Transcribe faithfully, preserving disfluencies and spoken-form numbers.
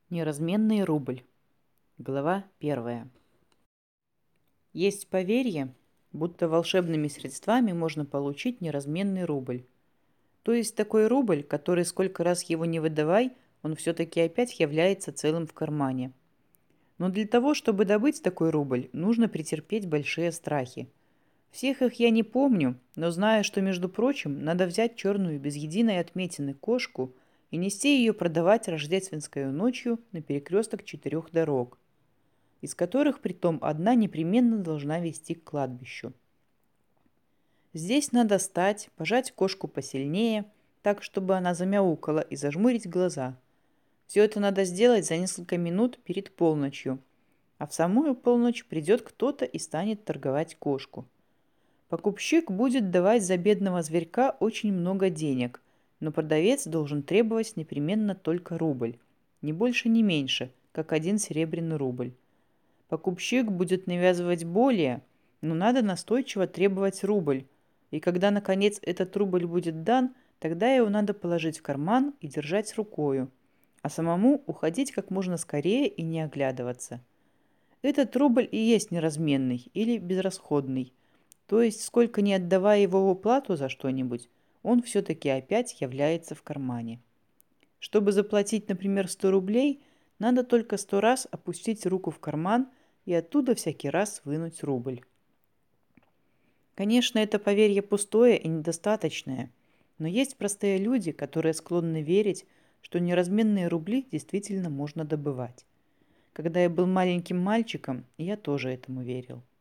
Неразменный рубль. Глава первая. Есть поверье, будто волшебными средствами можно получить неразменный рубль. То есть такой рубль, который сколько раз его не выдавай, он все-таки опять является целым в кармане. Но для того, чтобы добыть такой рубль, нужно претерпеть большие страхи. Всех их я не помню, но знаю, что, между прочим, надо взять черную без единой отметины кошку и нести ее продавать рождественскую ночью на перекресток четырех дорог, из которых притом одна непременно должна вести к кладбищу. Здесь надо стать, пожать кошку посильнее, так, чтобы она замяукала, и зажмурить глаза. Все это надо сделать за несколько минут перед полночью, а в самую полночь придет кто-то и станет торговать кошку. Покупщик будет давать за бедного зверька очень много денег, но продавец должен требовать непременно только рубль, ни больше, ни меньше, как один серебряный рубль. Покупщик будет навязывать более, но надо настойчиво требовать рубль, и когда, наконец, этот рубль будет дан, тогда его надо положить в карман и держать рукою, а самому уходить как можно скорее и не оглядываться. Этот рубль и есть неразменный или безрасходный, то есть, сколько не отдавая его в уплату за что-нибудь, он все-таки опять является в кармане. Чтобы заплатить, например, сто рублей, надо только сто раз опустить руку в карман и оттуда всякий раз вынуть рубль. Конечно, это поверье пустое и недостаточное, но есть простые люди, которые склонны верить, что неразменные рубли действительно можно добывать. Когда я был маленьким мальчиком, я тоже этому верил.